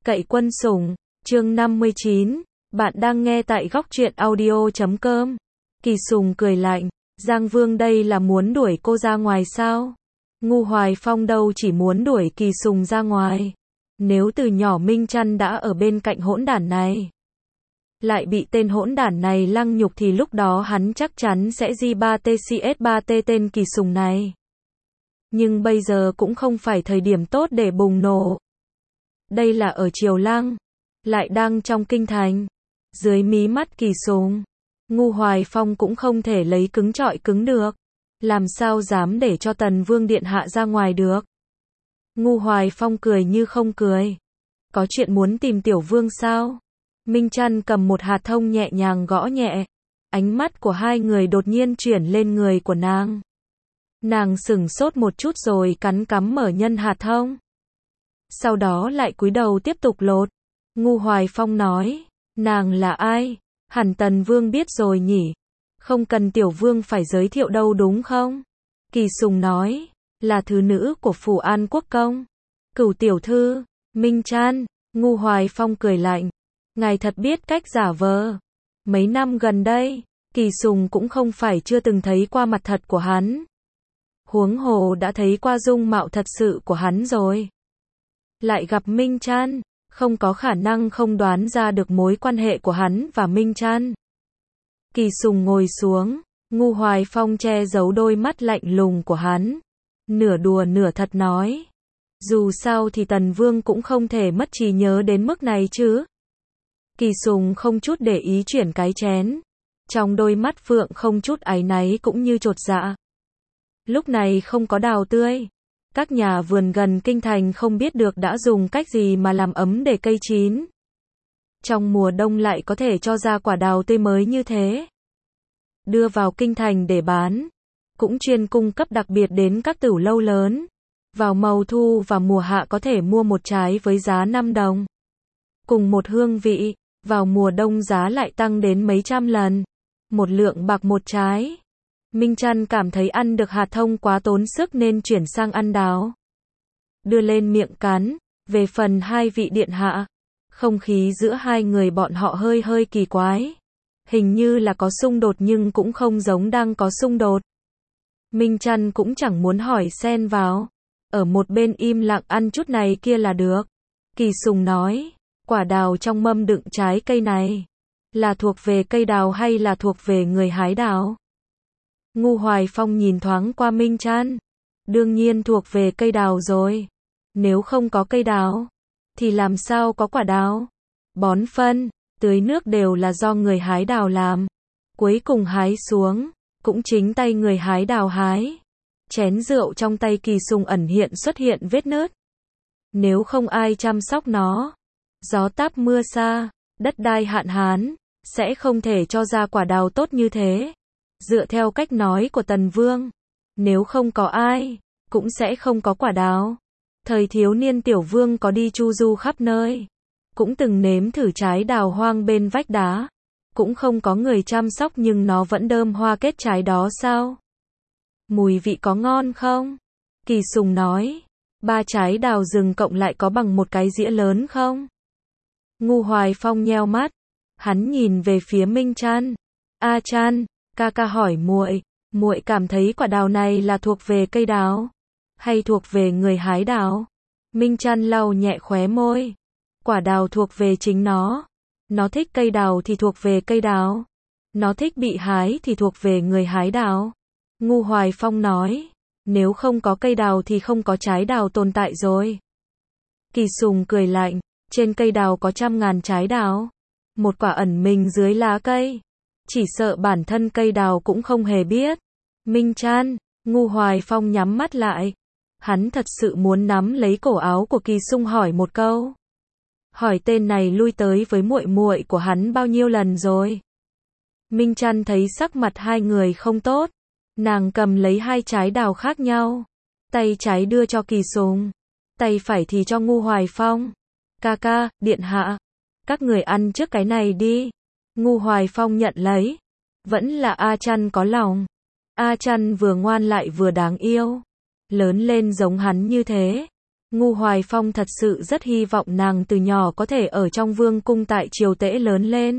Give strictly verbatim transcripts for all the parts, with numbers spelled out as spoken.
Cậy quân sủng, chương năm mươi chín, bạn đang nghe tại góc truyện audio chấm com. Kỳ Sùng cười lạnh, Giang Vương đây là muốn đuổi cô ra ngoài sao? Ngu Hoài Phong đâu chỉ muốn đuổi Kỳ Sùng ra ngoài. Nếu từ nhỏ Minh Trăn đã ở bên cạnh hỗn đản này, lại bị tên hỗn đản này lăng nhục thì lúc đó hắn chắc chắn sẽ gi ba tê xê ét ba tê tên Kỳ Sùng này. Nhưng bây giờ cũng không phải thời điểm tốt để bùng nổ. Đây là ở Triều Lăng, lại đang trong kinh thành, dưới mí mắt Kỳ Sùng. Ngu Hoài Phong cũng không thể lấy cứng trọi cứng được, làm sao dám để cho Tần Vương điện hạ ra ngoài được. Ngu Hoài Phong cười như không cười. Có chuyện muốn tìm Tiểu Vương sao? Minh Trăn cầm một hạt thông nhẹ nhàng gõ nhẹ. Ánh mắt của hai người đột nhiên chuyển lên người của nàng. Nàng sửng sốt một chút rồi cắn cắm mở nhân hạt thông. Sau đó lại cúi đầu tiếp tục lột. Ngu Hoài Phong nói, nàng là ai? Hẳn Tần Vương biết rồi nhỉ? Không cần Tiểu Vương phải giới thiệu đâu đúng không? Kỳ Sùng nói, là thứ nữ của Phủ An Quốc công. Cửu tiểu thư, Minh Trăn. Ngu Hoài Phong cười lạnh, ngài thật biết cách giả vờ. Mấy năm gần đây, Kỳ Sùng cũng không phải chưa từng thấy qua mặt thật của hắn. Huống hồ đã thấy qua dung mạo thật sự của hắn rồi. Lại gặp Minh Trăn, không có khả năng không đoán ra được mối quan hệ của hắn và Minh Trăn. Kỳ Sùng ngồi xuống, Ngu Hoài Phong che giấu đôi mắt lạnh lùng của hắn. Nửa đùa nửa thật nói, dù sao thì Tần Vương cũng không thể mất trí nhớ đến mức này chứ. Kỳ Sùng không chút để ý chuyển cái chén. Trong đôi mắt phượng không chút áy náy cũng như chột dạ. Lúc này không có đào tươi. Các nhà vườn gần kinh thành không biết được đã dùng cách gì mà làm ấm để cây chín. Trong mùa đông lại có thể cho ra quả đào tươi mới như thế. Đưa vào kinh thành để bán. Cũng chuyên cung cấp đặc biệt đến các tửu lâu lớn. Vào mùa thu và mùa hạ có thể mua một trái với giá năm đồng. Cùng một hương vị, vào mùa đông giá lại tăng đến mấy trăm lần. Một lượng bạc một trái. Minh Trăn cảm thấy ăn được hạt thông quá tốn sức nên chuyển sang ăn đào. Đưa lên miệng cắn. Về phần hai vị điện hạ, không khí giữa hai người bọn họ hơi hơi kỳ quái. Hình như là có xung đột nhưng cũng không giống đang có xung đột. Minh Trăn cũng chẳng muốn hỏi xen vào. Ở một bên im lặng ăn chút này kia là được. Kỳ Sùng nói, quả đào trong mâm đựng trái cây này, là thuộc về cây đào hay là thuộc về người hái đào? Ngu Hoài Phong nhìn thoáng qua Minh Trăn. Đương nhiên thuộc về cây đào rồi. Nếu không có cây đào, thì làm sao có quả đào? Bón phân, tưới nước đều là do người hái đào làm. Cuối cùng hái xuống, cũng chính tay người hái đào hái. Chén rượu trong tay Kỳ Sùng ẩn hiện xuất hiện vết nứt. Nếu không ai chăm sóc nó, gió táp mưa xa, đất đai hạn hán, sẽ không thể cho ra quả đào tốt như thế. Dựa theo cách nói của Tần Vương, nếu không có ai, cũng sẽ không có quả đào. Thời thiếu niên Tiểu Vương có đi chu du khắp nơi, cũng từng nếm thử trái đào hoang bên vách đá. Cũng không có người chăm sóc nhưng nó vẫn đơm hoa kết trái đó sao? Mùi vị có ngon không? Kỳ Sùng nói, ba trái đào rừng cộng lại có bằng một cái dĩa lớn không? Ngu Hoài Phong nheo mắt, hắn nhìn về phía Minh Trăn. A Trăn, ca ca hỏi muội, muội cảm thấy quả đào này là thuộc về cây đào, hay thuộc về người hái đào? Minh Trăn lau nhẹ khóe môi. Quả đào thuộc về chính nó. Nó thích cây đào thì thuộc về cây đào. Nó thích bị hái thì thuộc về người hái đào. Ngu Hoài Phong nói, nếu không có cây đào thì không có trái đào tồn tại rồi. Kỳ Sùng cười lạnh, trên cây đào có trăm ngàn trái đào. Một quả ẩn mình dưới lá cây. Chỉ sợ bản thân cây đào cũng không hề biết. Minh Trăn, Ngu Hoài Phong nhắm mắt lại. Hắn thật sự muốn nắm lấy cổ áo của Kỳ Sùng hỏi một câu. Hỏi tên này lui tới với muội muội của hắn bao nhiêu lần rồi? Minh Trăn thấy sắc mặt hai người không tốt. Nàng cầm lấy hai trái đào khác nhau. Tay trái đưa cho Kỳ Sùng. Tay phải thì cho Ngu Hoài Phong. Ca ca, điện hạ. Các người ăn trước cái này đi. Ngu Hoài Phong nhận lấy. Vẫn là A Trăn có lòng. A Trăn vừa ngoan lại vừa đáng yêu. Lớn lên giống hắn như thế. Ngu Hoài Phong thật sự rất hy vọng nàng từ nhỏ có thể ở trong vương cung tại triều tễ lớn lên.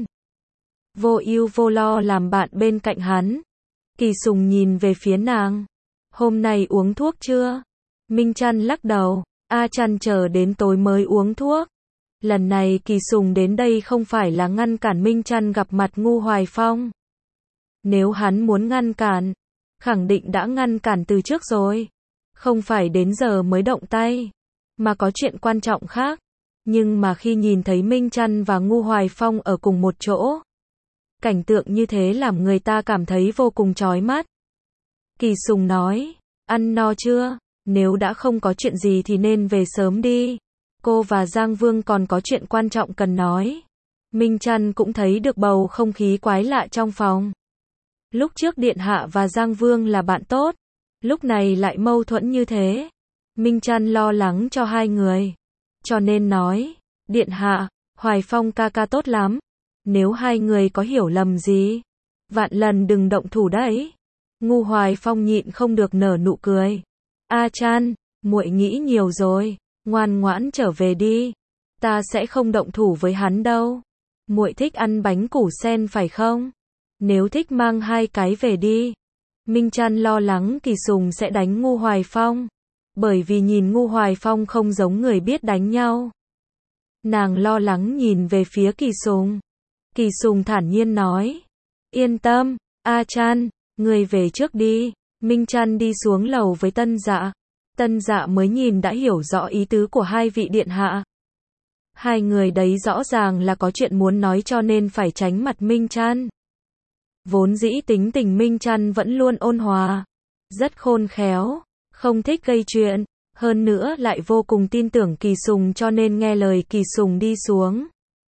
Vô ưu vô lo làm bạn bên cạnh hắn. Kỳ Sùng nhìn về phía nàng. Hôm nay uống thuốc chưa? Minh Trăn lắc đầu. A Trăn chờ đến tối mới uống thuốc. Lần này Kỳ Sùng đến đây không phải là ngăn cản Minh Trăn gặp mặt Ngu Hoài Phong. Nếu hắn muốn ngăn cản, khẳng định đã ngăn cản từ trước rồi. Không phải đến giờ mới động tay, mà có chuyện quan trọng khác. Nhưng mà khi nhìn thấy Minh Trăn và Ngu Hoài Phong ở cùng một chỗ, cảnh tượng như thế làm người ta cảm thấy vô cùng chói mắt. Kỳ Sùng nói, ăn no chưa? Nếu đã không có chuyện gì thì nên về sớm đi. Cô và Giang Vương còn có chuyện quan trọng cần nói. Minh Trăn cũng thấy được bầu không khí quái lạ trong phòng. Lúc trước Điện Hạ và Giang Vương là bạn tốt, lúc này lại mâu thuẫn như thế. Minh Trăn lo lắng cho hai người, cho nên nói, Điện Hạ, Hoài Phong ca ca tốt lắm. Nếu hai người có hiểu lầm gì, vạn lần đừng động thủ đấy. Ngu Hoài Phong nhịn không được nở nụ cười. A Trăn, muội nghĩ nhiều rồi, ngoan ngoãn trở về đi. Ta sẽ không động thủ với hắn đâu. Muội thích ăn bánh củ sen phải không? Nếu thích mang hai cái về đi. Minh Trăn lo lắng Kỳ Sùng sẽ đánh Ngu Hoài Phong, bởi vì nhìn Ngu Hoài Phong không giống người biết đánh nhau. Nàng lo lắng nhìn về phía Kỳ Sùng. Kỳ Sùng thản nhiên nói, yên tâm, A Trăn, người về trước đi. Minh Trăn đi xuống lầu với Tân Dạ. Tân Dạ mới nhìn đã hiểu rõ ý tứ của hai vị điện hạ. Hai người đấy rõ ràng là có chuyện muốn nói cho nên phải tránh mặt Minh Trăn. Vốn dĩ tính tình Minh Trăn vẫn luôn ôn hòa, rất khôn khéo, không thích gây chuyện, hơn nữa lại vô cùng tin tưởng Kỳ Sùng cho nên nghe lời Kỳ Sùng đi xuống.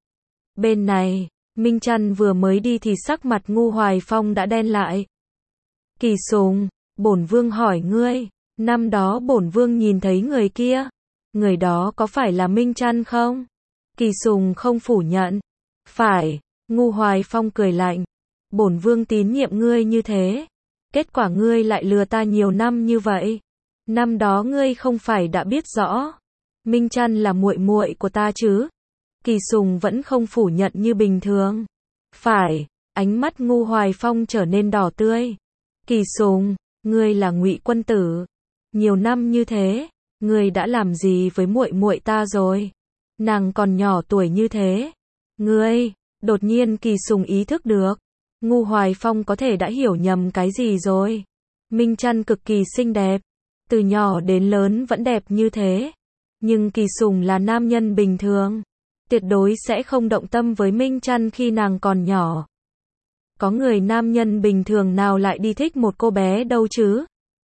Bên này, Minh Trăn vừa mới đi thì sắc mặt Ngu Hoài Phong đã đen lại. Kỳ Sùng, bổn vương hỏi ngươi, năm đó bổn vương nhìn thấy người kia, người đó có phải là Minh Trăn không? Kỳ Sùng không phủ nhận. Phải. Ngu Hoài Phong cười lạnh. Bổn vương tín nhiệm ngươi như thế, kết quả ngươi lại lừa ta nhiều năm như vậy. Năm đó ngươi không phải đã biết rõ Minh Trăn là muội muội của ta chứ? Kỳ Sùng vẫn không phủ nhận như bình thường. Phải. Ánh mắt Ngu Hoài Phong trở nên đỏ tươi. Kỳ Sùng, ngươi là Ngụy quân tử, nhiều năm như thế, ngươi đã làm gì với muội muội ta rồi? Nàng còn nhỏ tuổi như thế. Ngươi, đột nhiên Kỳ Sùng ý thức được, Ngu Hoài Phong có thể đã hiểu nhầm cái gì rồi. Minh Trăn cực kỳ xinh đẹp, từ nhỏ đến lớn vẫn đẹp như thế. Nhưng Kỳ Sùng là nam nhân bình thường, tuyệt đối sẽ không động tâm với Minh Trăn khi nàng còn nhỏ. Có người nam nhân bình thường nào lại đi thích một cô bé đâu chứ?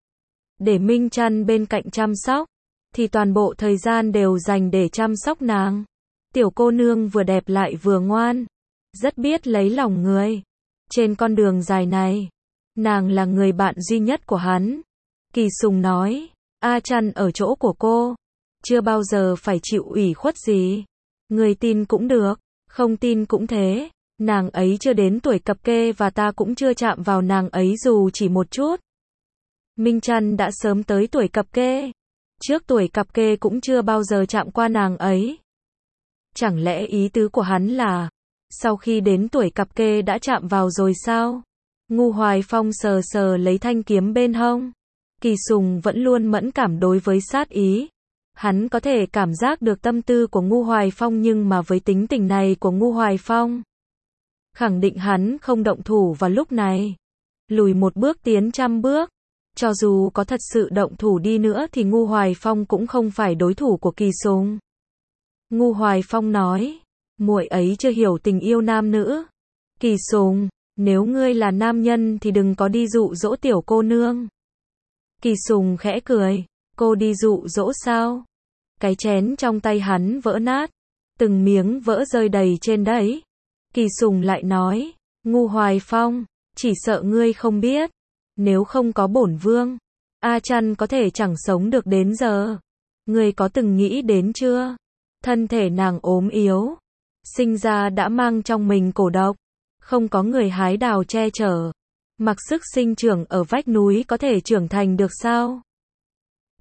Để Minh Trăn bên cạnh chăm sóc, thì toàn bộ thời gian đều dành để chăm sóc nàng. Tiểu cô nương vừa đẹp lại vừa ngoan, rất biết lấy lòng người. Trên con đường dài này, nàng là người bạn duy nhất của hắn. Kỳ Sùng nói, A Trăn ở chỗ của cô, chưa bao giờ phải chịu ủy khuất gì. Người tin cũng được, không tin cũng thế. Nàng ấy chưa đến tuổi cập kê và ta cũng chưa chạm vào nàng ấy dù chỉ một chút. Minh Trăn đã sớm tới tuổi cập kê. Trước tuổi cập kê cũng chưa bao giờ chạm qua nàng ấy. Chẳng lẽ ý tứ của hắn là, sau khi đến tuổi cập kê đã chạm vào rồi sao? Ngu Hoài Phong sờ sờ lấy thanh kiếm bên hông. Kỳ Sùng vẫn luôn mẫn cảm đối với sát ý. Hắn có thể cảm giác được tâm tư của Ngu Hoài Phong nhưng mà với tính tình này của Ngu Hoài Phong, khẳng định hắn không động thủ vào lúc này. Lùi một bước tiến trăm bước. Cho dù có thật sự động thủ đi nữa thì Ngu Hoài Phong cũng không phải đối thủ của Kỳ Sùng. Ngu Hoài Phong nói, muội ấy chưa hiểu tình yêu nam nữ. Kỳ Sùng, nếu ngươi là nam nhân thì đừng có đi dụ dỗ tiểu cô nương. Kỳ Sùng khẽ cười, cô đi dụ dỗ sao? Cái chén trong tay hắn vỡ nát, từng miếng vỡ rơi đầy trên đấy. Kỳ Sùng lại nói, Ngu Hoài Phong, chỉ sợ ngươi không biết, nếu không có bổn vương, A Trăn có thể chẳng sống được đến giờ. Ngươi có từng nghĩ đến chưa? Thân thể nàng ốm yếu, sinh ra đã mang trong mình cổ độc, không có người hái đào che chở, mặc sức sinh trưởng ở vách núi có thể trưởng thành được sao?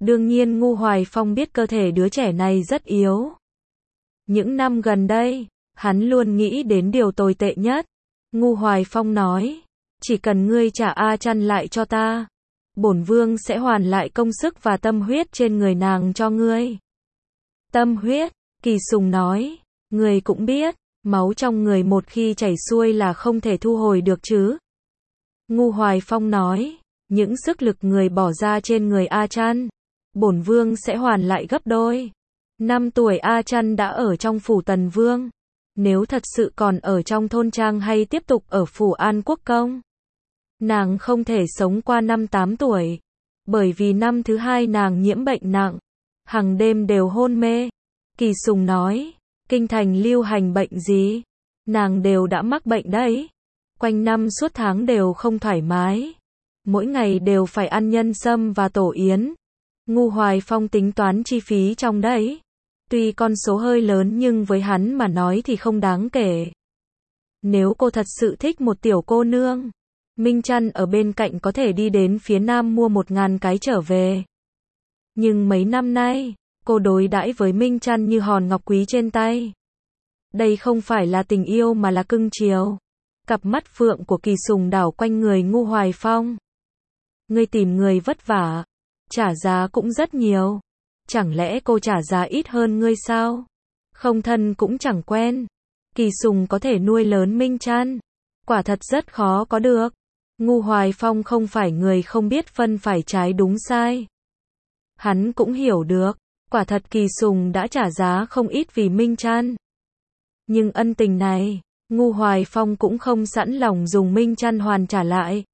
Đương nhiên Ngu Hoài Phong biết cơ thể đứa trẻ này rất yếu. Những năm gần đây, hắn luôn nghĩ đến điều tồi tệ nhất. Ngu Hoài Phong nói, chỉ cần ngươi trả A Chăn lại cho ta, bổn vương sẽ hoàn lại công sức và tâm huyết trên người nàng cho ngươi. Tâm huyết, Kỳ Sùng nói, ngươi cũng biết, máu trong người một khi chảy xuôi là không thể thu hồi được chứ. Ngu Hoài Phong nói, những sức lực người bỏ ra trên người A Chăn, bổn vương sẽ hoàn lại gấp đôi. Năm tuổi A Chăn đã ở trong phủ Tần Vương. Nếu thật sự còn ở trong thôn trang hay tiếp tục ở phủ An Quốc Công, nàng không thể sống qua năm tám tuổi. Bởi vì năm thứ hai nàng nhiễm bệnh nặng, hàng đêm đều hôn mê. Kỳ Sùng nói, kinh thành lưu hành bệnh gì? Nàng đều đã mắc bệnh đấy. Quanh năm suốt tháng đều không thoải mái. Mỗi ngày đều phải ăn nhân sâm và tổ yến. Ngu Hoài Phong tính toán chi phí trong đấy. Tuy con số hơi lớn nhưng với hắn mà nói thì không đáng kể. Nếu cô thật sự thích một tiểu cô nương, Minh Chăn ở bên cạnh có thể đi đến phía nam mua một ngàn cái trở về. Nhưng mấy năm nay, cô đối đãi với Minh Chăn như hòn ngọc quý trên tay. Đây không phải là tình yêu mà là cưng chiều. Cặp mắt phượng của Kỳ Sùng đảo quanh người Ngu Hoài Phong. Ngươi tìm người vất vả, trả giá cũng rất nhiều. Chẳng lẽ cô trả giá ít hơn ngươi sao? Không thân cũng chẳng quen. Kỳ Sùng có thể nuôi lớn Minh Chăn, quả thật rất khó có được. Ngu Hoài Phong không phải người không biết phân phải trái đúng sai. Hắn cũng hiểu được, quả thật Kỳ Sùng đã trả giá không ít vì Minh Chăn. Nhưng ân tình này, Ngu Hoài Phong cũng không sẵn lòng dùng Minh Chăn hoàn trả lại.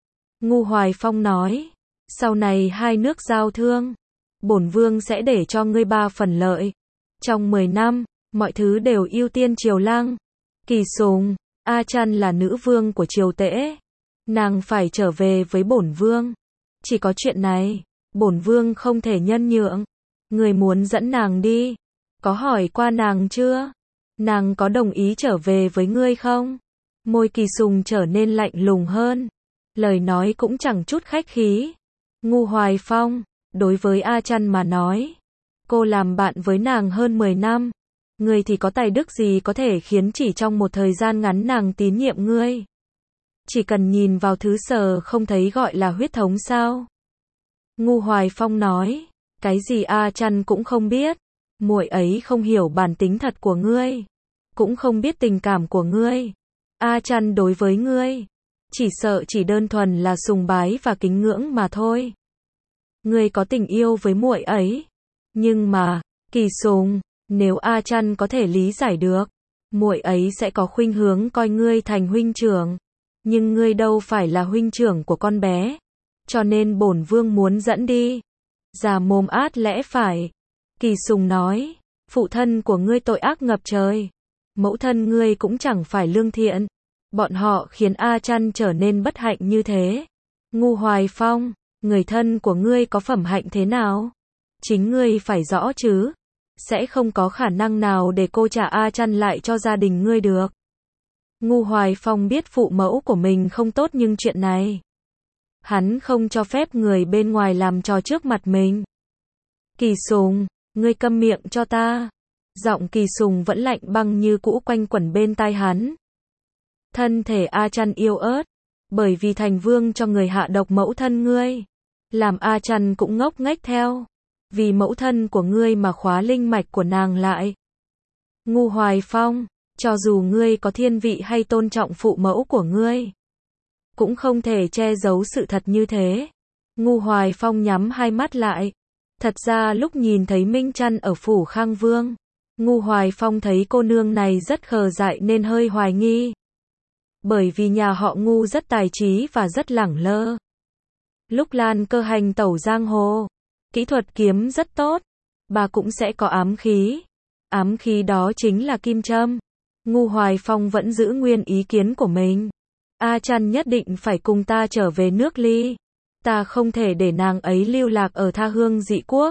Ngu Hoài Phong nói, sau này hai nước giao thương, bổn vương sẽ để cho ngươi ba phần lợi. Trong mười năm, mọi thứ đều ưu tiên Triều Lăng. Kỳ Sùng, A Chăn là nữ vương của Triều Tễ. Nàng phải trở về với bổn vương. Chỉ có chuyện này, bổn vương không thể nhân nhượng. Ngươi muốn dẫn nàng đi, có hỏi qua nàng chưa? Nàng có đồng ý trở về với ngươi không? Môi Kỳ Sùng trở nên lạnh lùng hơn. Lời nói cũng chẳng chút khách khí. Ngu Hoài Phong, đối với A Chăn mà nói, cô làm bạn với nàng hơn mười năm. Ngươi thì có tài đức gì có thể khiến chỉ trong một thời gian ngắn nàng tín nhiệm ngươi? Chỉ cần nhìn vào thứ sờ không thấy gọi là huyết thống sao? Ngu Hoài Phong nói, cái gì A Chăn cũng không biết. Muội ấy không hiểu bản tính thật của ngươi, cũng không biết tình cảm của ngươi. A Chăn đối với ngươi, chỉ sợ chỉ đơn thuần là sùng bái và kính ngưỡng mà thôi. Ngươi có tình yêu với muội ấy, nhưng mà, Kỳ Sùng, nếu A Chăn có thể lý giải được, muội ấy sẽ có khuynh hướng coi ngươi thành huynh trưởng, nhưng ngươi đâu phải là huynh trưởng của con bé, cho nên bổn vương muốn dẫn đi. Già mồm át lẽ phải. Kỳ Sùng nói, phụ thân của ngươi tội ác ngập trời, mẫu thân ngươi cũng chẳng phải lương thiện, bọn họ khiến A Chăn trở nên bất hạnh như thế. Ngu Hoài Phong, người thân của ngươi có phẩm hạnh thế nào? Chính ngươi phải rõ chứ, sẽ không có khả năng nào để cô trả A Chăn lại cho gia đình ngươi được. Ngu Hoài Phong biết phụ mẫu của mình không tốt nhưng chuyện này, hắn không cho phép người bên ngoài làm trò trước mặt mình. Kỳ Sùng, ngươi câm miệng cho ta. Giọng Kỳ Sùng vẫn lạnh băng như cũ quanh quẩn bên tai hắn. Thân thể A Chăn yếu ớt, bởi vì thành vương cho người hạ độc mẫu thân ngươi, làm A Chăn cũng ngốc nghếch theo, vì mẫu thân của ngươi mà khóa linh mạch của nàng lại. Ngu Hoài Phong, cho dù ngươi có thiên vị hay tôn trọng phụ mẫu của ngươi, cũng không thể che giấu sự thật như thế. Ngu Hoài Phong nhắm hai mắt lại. Thật ra lúc nhìn thấy Minh Chăn ở phủ Khang Vương, Ngu Hoài Phong thấy cô nương này rất khờ dại nên hơi hoài nghi. Bởi vì nhà họ Ngu rất tài trí và rất lẳng lơ. Lúc Lan Cơ hành tẩu giang hồ, kỹ thuật kiếm rất tốt, bà cũng sẽ có ám khí. Ám khí đó chính là kim châm. Ngu Hoài Phong vẫn giữ nguyên ý kiến của mình. A Chăn nhất định phải cùng ta trở về nước Ly. Ta không thể để nàng ấy lưu lạc ở tha hương dị quốc.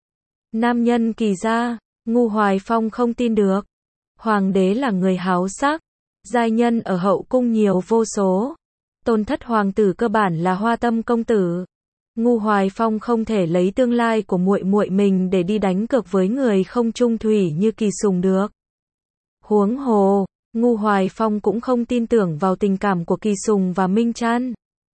Nam nhân Kỳ gia, Ngu Hoài Phong không tin được. Hoàng đế là người háo sắc, giai nhân ở hậu cung nhiều vô số. Tôn thất hoàng tử cơ bản là hoa tâm công tử. Ngu Hoài Phong không thể lấy tương lai của muội muội mình để đi đánh cược với người không chung thủy như Kỳ Sùng được. Huống hồ, Ngu Hoài Phong cũng không tin tưởng vào tình cảm của Kỳ Sùng và Minh Trăn.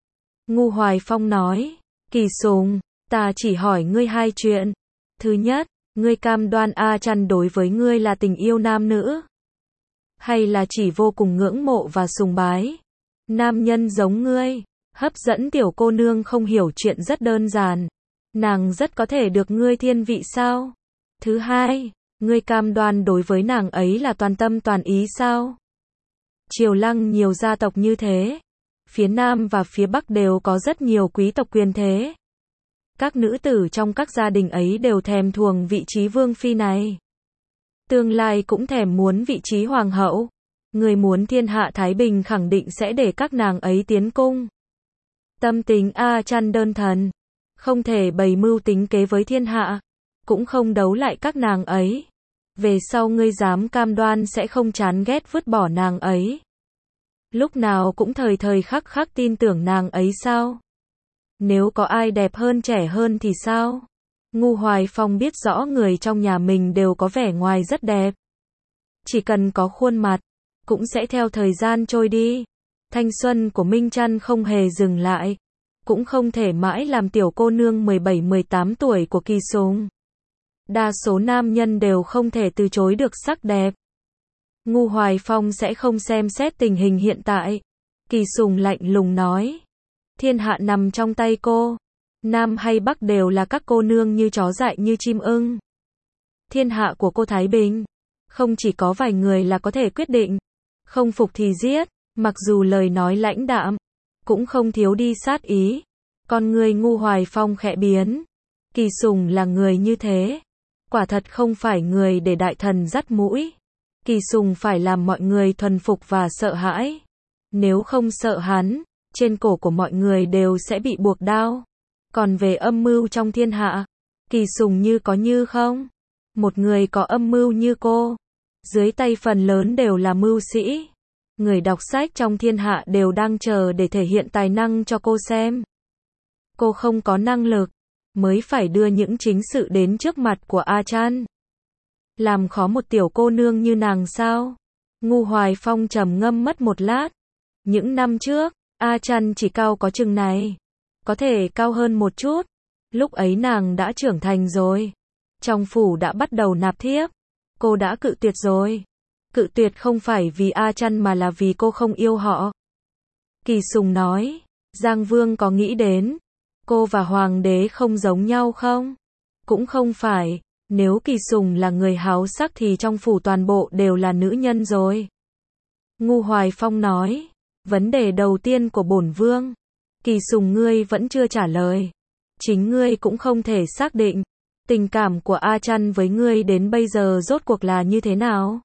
Ngu Hoài Phong nói, Kỳ Sùng, ta chỉ hỏi ngươi hai chuyện. Thứ nhất, ngươi cam đoan A Trăn đối với ngươi là tình yêu nam nữ? Hay là chỉ vô cùng ngưỡng mộ và sùng bái? Nam nhân giống ngươi, hấp dẫn tiểu cô nương không hiểu chuyện rất đơn giản. Nàng rất có thể được ngươi thiên vị sao? Thứ hai, ngươi cam đoan đối với nàng ấy là toàn tâm toàn ý sao? Triều Lăng nhiều gia tộc như thế. Phía Nam và phía Bắc đều có rất nhiều quý tộc quyền thế. Các nữ tử trong các gia đình ấy đều thèm thuồng vị trí vương phi này. Tương lai cũng thèm muốn vị trí hoàng hậu. Người muốn thiên hạ thái bình khẳng định sẽ để các nàng ấy tiến cung. Tâm tính A Trăn đơn thuần, không thể bày mưu tính kế với thiên hạ, cũng không đấu lại các nàng ấy. Về sau ngươi dám cam đoan sẽ không chán ghét vứt bỏ nàng ấy. Lúc nào cũng thời thời khắc khắc tin tưởng nàng ấy sao? Nếu có ai đẹp hơn trẻ hơn thì sao? Ngu Hoài Phong biết rõ người trong nhà mình đều có vẻ ngoài rất đẹp. Chỉ cần có khuôn mặt, cũng sẽ theo thời gian trôi đi. Thanh xuân của Minh Trăn không hề dừng lại. Cũng không thể mãi làm tiểu cô nương mười bảy mười tám tuổi của Kỳ Sùng. Đa số nam nhân đều không thể từ chối được sắc đẹp. Ngu Hoài Phong sẽ không xem xét tình hình hiện tại. Kỳ Sùng lạnh lùng nói. Thiên hạ nằm trong tay cô. Nam hay Bắc đều là các cô nương như chó dại như chim ưng. Thiên hạ của cô thái bình. Không chỉ có vài người là có thể quyết định. Không phục thì giết. Mặc dù lời nói lãnh đạm, cũng không thiếu đi sát ý. Con người Ngu Hoài Phong khẽ biến. Kỳ Sùng là người như thế. Quả thật không phải người để đại thần dắt mũi. Kỳ Sùng phải làm mọi người thuần phục và sợ hãi. Nếu không sợ hắn, trên cổ của mọi người đều sẽ bị buộc đao. Còn về âm mưu trong thiên hạ, Kỳ Sùng như có như không. Một người có âm mưu như cô, dưới tay phần lớn đều là mưu sĩ. Người đọc sách trong thiên hạ đều đang chờ để thể hiện tài năng cho cô xem. Cô không có năng lực, mới phải đưa những chính sự đến trước mặt của A Trăn. Làm khó một tiểu cô nương như nàng sao? Ngu Hoài Phong trầm ngâm mất một lát. Những năm trước, A Trăn chỉ cao có chừng này. Có thể cao hơn một chút. Lúc ấy nàng đã trưởng thành rồi. Trong phủ đã bắt đầu nạp thiếp. Cô đã cự tuyệt rồi. Cự tuyệt không phải vì A Trăn mà là vì cô không yêu họ. Kỳ Sùng nói. Giang Vương có nghĩ đến cô và Hoàng đế không giống nhau không? Cũng không phải. Nếu Kỳ Sùng là người háo sắc thì trong phủ toàn bộ đều là nữ nhân rồi. Ngu Hoài Phong nói. Vấn đề đầu tiên của bổn vương, Kỳ Sùng ngươi vẫn chưa trả lời. Chính ngươi cũng không thể xác định. Tình cảm của A Trăn với ngươi đến bây giờ rốt cuộc là như thế nào?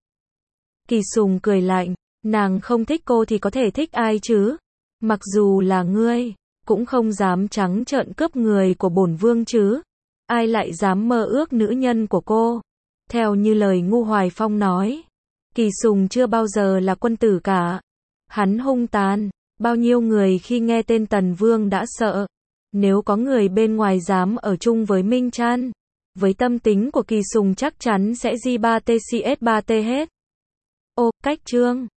Kỳ Sùng cười lạnh. Nàng không thích cô thì có thể thích ai chứ? Mặc dù là ngươi, cũng không dám trắng trợn cướp người của bổn vương chứ. Ai lại dám mơ ước nữ nhân của cô? Theo như lời Ngu Hoài Phong nói, Kỳ Sùng chưa bao giờ là quân tử cả. Hắn hung tàn, bao nhiêu người khi nghe tên Tần Vương đã sợ. Nếu có người bên ngoài dám ở chung với Minh Trăn, với tâm tính của Kỳ Sùng chắc chắn sẽ gi ba tê xê ét ba tê hết. Ô, cách chương